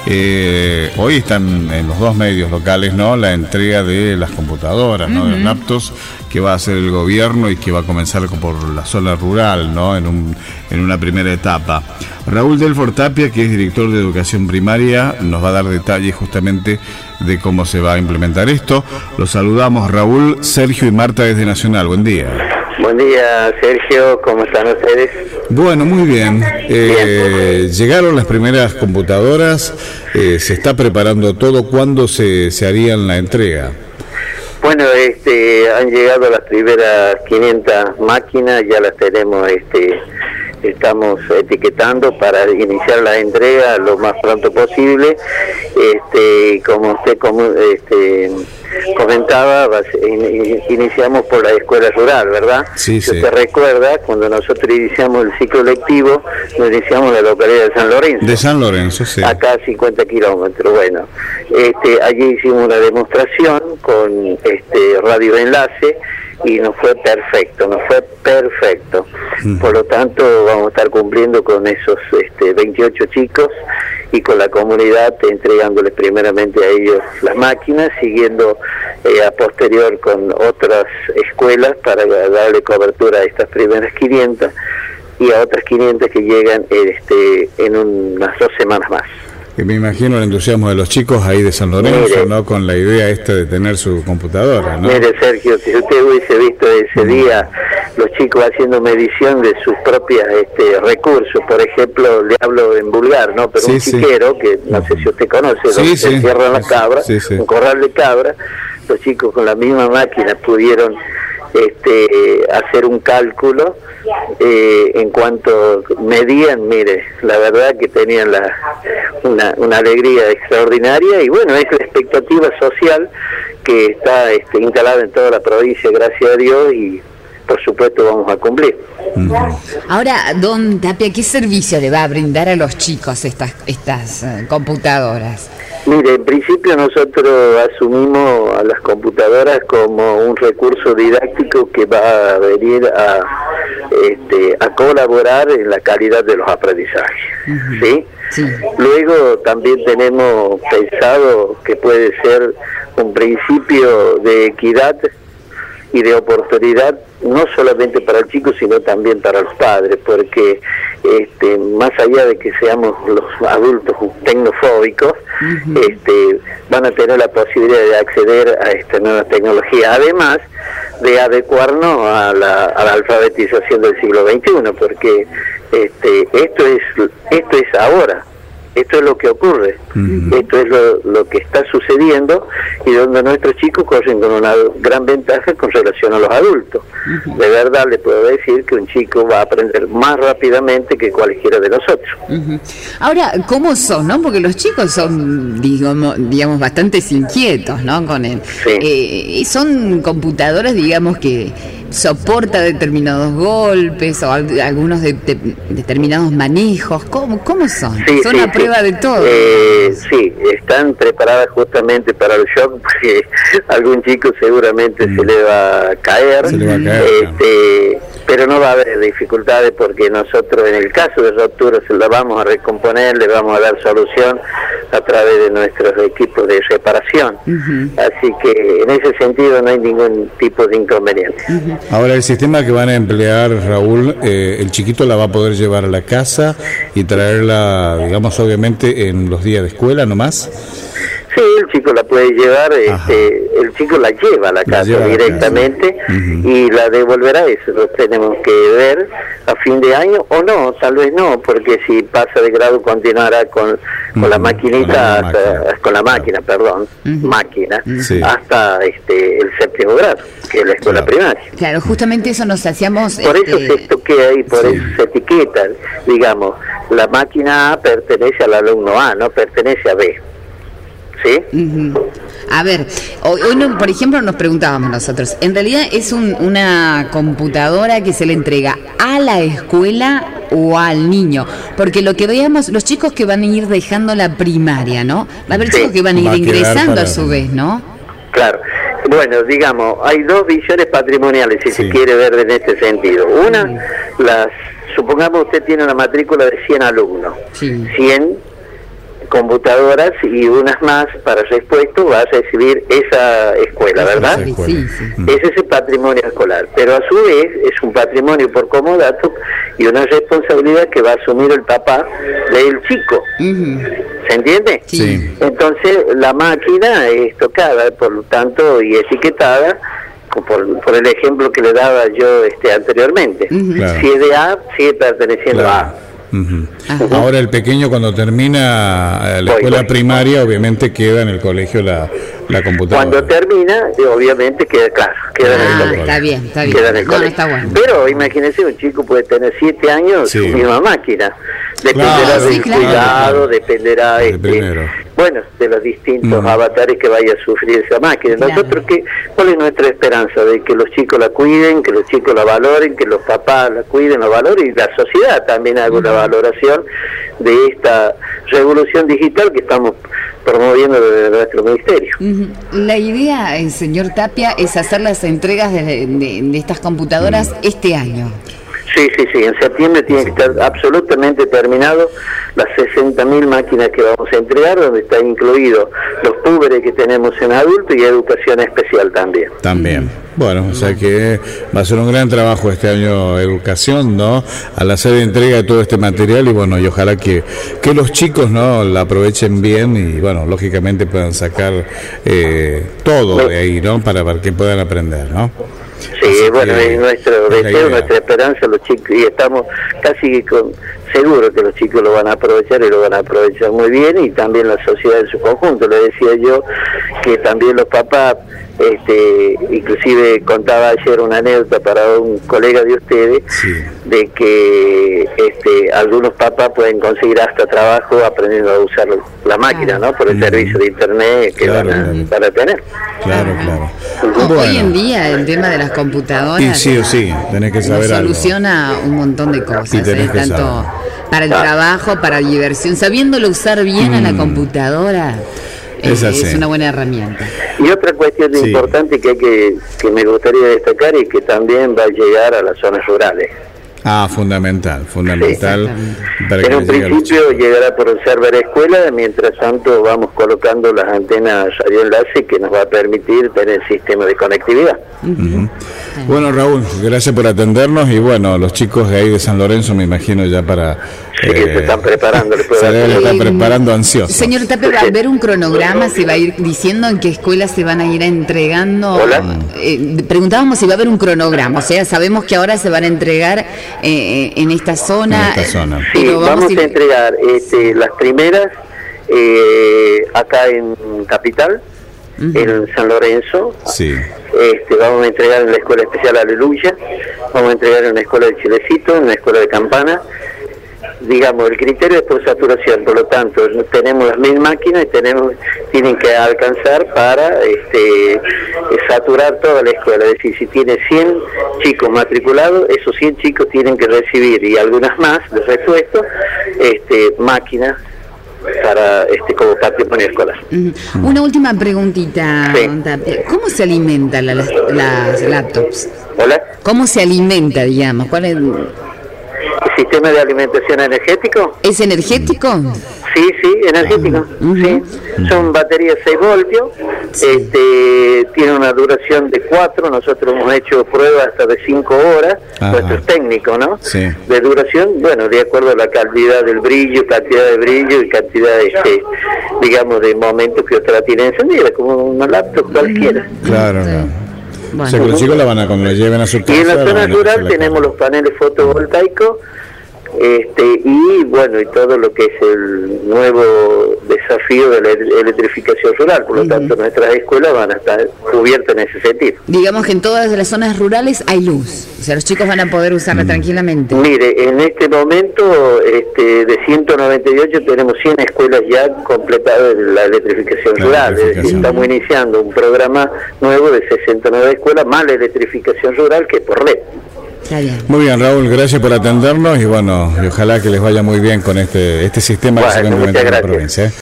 Hoy están en los dos medios locales, ¿no?, la entrega de las computadoras, ¿no?, de los laptops que va a hacer el gobierno y que va a comenzar por la zona rural, ¿no?, en una primera etapa. Raúl Delfort Tapia, que es director de Educación Primaria, nos va a dar detalles justamente de cómo se va a implementar esto. Los saludamos, Raúl, Sergio y Marta desde Nacional. Buen día. Buen día, Sergio, ¿cómo están ustedes? Bueno, muy bien. Llegaron las primeras computadoras, se está preparando todo. ¿Cuándo se harían la entrega? Bueno, han llegado las primeras 500 máquinas, ya las tenemos, estamos etiquetando para iniciar la entrega lo más pronto posible. Como usted comentaba, iniciamos por la escuela rural, ¿verdad? Sí, sí. ¿Usted recuerda cuando nosotros iniciamos el ciclo lectivo? Nos iniciamos en la localidad de San Lorenzo. De San Lorenzo, sí. Acá a 50 kilómetros. Bueno, allí hicimos una demostración con radio de enlace y nos fue perfecto. Por lo tanto, vamos a estar cumpliendo con esos 28 chicos y con la comunidad, entregándoles primeramente a ellos las máquinas, siguiendo a posterior con otras escuelas para darle cobertura a estas primeras 500 y a otras 500 que llegan en unas 2 semanas más. Que me imagino el entusiasmo de los chicos ahí de San Lorenzo, mire, ¿no?, con la idea de tener su computadora, ¿no? Mire, Sergio, si usted hubiese visto ese día los chicos haciendo medición de sus propias recursos, por ejemplo, le hablo en vulgar, ¿no?, pero sí, un chiquero, que no sé si usted conoce, donde se encierran las cabras, un corral de cabras, los chicos con la misma máquina pudieron hacer un cálculo en cuanto medían. Mire, la verdad que tenían una alegría extraordinaria, y bueno, es la expectativa social que está instalada en toda la provincia, gracias a Dios, y por supuesto vamos a cumplir. Ahora, don Tapia, ¿qué servicio le va a brindar a los chicos estas computadoras? Mire, en principio nosotros asumimos a las computadoras como un recurso didáctico que va a venir a colaborar en la calidad de los aprendizajes, ¿sí? Sí. Luego también tenemos pensado que puede ser un principio de equidad y de oportunidad, no solamente para el chico, sino también para los padres, porque más allá de que seamos los adultos tecnofóbicos, van a tener la posibilidad de acceder a esta nueva tecnología, además de adecuarnos a la alfabetización del siglo XXI, porque esto es ahora. Esto es lo que ocurre, esto es lo que está sucediendo, y donde nuestros chicos corren con una gran ventaja con relación a los adultos. De verdad le puedo decir que un chico va a aprender más rápidamente que cualquiera de nosotros. Ahora, ¿cómo son, no? Porque los chicos son, digamos, bastante inquietos, ¿no? Con él. Sí. Son computadoras, digamos, que soporta determinados golpes o algunos determinados manejos. ¿Cómo son? Sí, son a prueba de todo. Sí, están preparadas justamente para el shock, porque algún chico seguramente se le va a caer. Pero no va a haber dificultades, porque nosotros, en el caso de ruptura, se la vamos a recomponer, le vamos a dar solución a través de nuestros equipos de reparación. Así que en ese sentido no hay ningún tipo de inconveniente. Ahora, el sistema que van a emplear, Raúl, el chiquito la va a poder llevar a la casa y traerla, digamos, obviamente en los días de escuela nomás. Sí, el chico la puede llevar, el chico la lleva a la casa directamente y la devolverá. Eso lo tenemos que ver a fin de año, o no, tal vez no, porque si pasa de grado continuará con la maquinita, con la máquina, hasta el 7º grado, que es la escuela primaria. Claro, justamente eso nos hacíamos... Por eso se estoquea y por eso se etiqueta, digamos, la máquina A pertenece al alumno A, no pertenece a B. ¿Sí? A ver, hoy por ejemplo nos preguntábamos nosotros, en realidad es una computadora que se le entrega a la escuela o al niño, porque lo que veamos, los chicos que van a ir dejando la primaria, ¿no? Va a haber chicos que van a ir ingresando a su vez, ¿no? Claro. Bueno, digamos, hay dos visiones patrimoniales, si se quiere ver en este sentido. Una, supongamos usted tiene una matrícula de 100 alumnos, 100 computadoras y unas más para repuesto va a recibir esa escuela, ¿verdad? Sí, sí. Ese es el patrimonio escolar, pero a su vez es un patrimonio por comodato y una responsabilidad que va a asumir el papá del chico. ¿Se entiende? Sí. Entonces la máquina es tocada, por lo tanto, y etiquetada por el ejemplo que le daba yo anteriormente. Claro. Si es de A, sigue perteneciendo a A. Ahora el pequeño cuando termina la escuela primaria obviamente queda en el colegio la computadora. Cuando termina, obviamente queda claro, queda en el colegio. Está bien, está bien. Queda en el colegio. Está bueno. Pero imagínense, un chico puede tener 7 años, su misma máquina. Dependerá del cuidado, dependerá bueno, de los distintos avatares que vaya a sufrir esa máquina. Nosotros, ¿cuál es nuestra esperanza? De que los chicos la cuiden, que los chicos la valoren, que los papás la cuiden, la valoren, y la sociedad también haga una valoración de esta revolución digital que estamos promoviendo desde nuestro ministerio. La idea, señor Tapia, es hacer las entregas de estas computadoras este año. Sí, en septiembre tiene que estar absolutamente terminado las 60.000 máquinas que vamos a entregar, donde está incluido los púberes que tenemos en adulto y educación especial también. Bueno, o sea que va a ser un gran trabajo este año educación, ¿no? Al hacer entrega de todo este material y bueno, y ojalá que los chicos, ¿no?, la aprovechen bien y bueno, lógicamente puedan sacar todo de ahí, ¿no? Para que puedan aprender, ¿no? Sí, bueno, es nuestro deseo, nuestra esperanza, los chicos, y estamos casi seguros que los chicos lo van a aprovechar y lo van a aprovechar muy bien, y también la sociedad en su conjunto. Le decía yo que también los papás, inclusive contaba ayer una anécdota para un colega de ustedes, de que algunos papás pueden conseguir hasta trabajo aprendiendo a usar la máquina, ¿no? Por el servicio de internet que van a tener. Claro. Hoy en día el tema de las computadoras y sí o sí, tenés que saber soluciona un montón de cosas, tanto saber. Para el trabajo, para diversión, sabiéndolo usar bien a la computadora. Es una buena herramienta. Y otra cuestión importante que me gustaría destacar y que también va a llegar a las zonas rurales. Fundamental. Para en un principio llegará por el server escuela, mientras tanto vamos colocando las antenas radioenlace que nos va a permitir tener sistema de conectividad. Bueno, Raúl, gracias por atendernos y bueno, los chicos de ahí de San Lorenzo me imagino ya para... se están preparando. Se están preparando ansiosos. Señor Tapia, ¿va a haber un cronograma? ¿Se va a ir diciendo en qué escuelas se van a ir entregando? Hola. Preguntábamos si va a haber un cronograma, o sea, sabemos que ahora se van a entregar en esta zona. Sí, vamos a entregar las primeras acá en Capital, en San Lorenzo. Vamos a entregar en la Escuela Especial Aleluya, vamos a entregar en la Escuela de Chilecito, en la Escuela de Campana. Digamos, el criterio es por saturación, por lo tanto tenemos las 1000 máquinas y tienen que alcanzar para saturar toda la escuela. Es decir, si tiene 100 chicos matriculados, esos 100 chicos tienen que recibir, y algunas más de repuesto, máquinas para como patrimonio escolar. Una última preguntita, ¿cómo se alimentan las laptops? ¿Hola? ¿Cómo se alimenta, digamos? ¿Cuál es ¿El sistema de alimentación energético? ¿Es energético? Sí, energético. Sí. Son baterías 6 voltios, tiene una duración de 4, nosotros hemos hecho pruebas hasta de 5 horas, nuestros técnicos, ¿no? De duración, bueno, de acuerdo a la calidad del brillo, cantidad de brillo y cantidad digamos, de momentos que usted la tiene encendida, como una laptop cualquiera. Claro. Bueno. O sea que los chicos cuando la lleven a su casa. Y en la zona rural tenemos los paneles fotovoltaicos, y bueno, y todo lo que es el nuevo desafío de la electrificación rural. Por lo tanto, nuestras escuelas van a estar cubiertas en ese sentido. Digamos que en todas las zonas rurales hay luz, o sea, los chicos van a poder usarla tranquilamente. Mire, en este momento de 198 tenemos 100 escuelas ya completadas de la electrificación rural. Estamos iniciando un programa nuevo de 69 escuelas más la electrificación rural, que es por LED. Muy bien, Raúl, gracias por atendernos y bueno, y ojalá que les vaya muy bien con este sistema que se va a implementar en la provincia.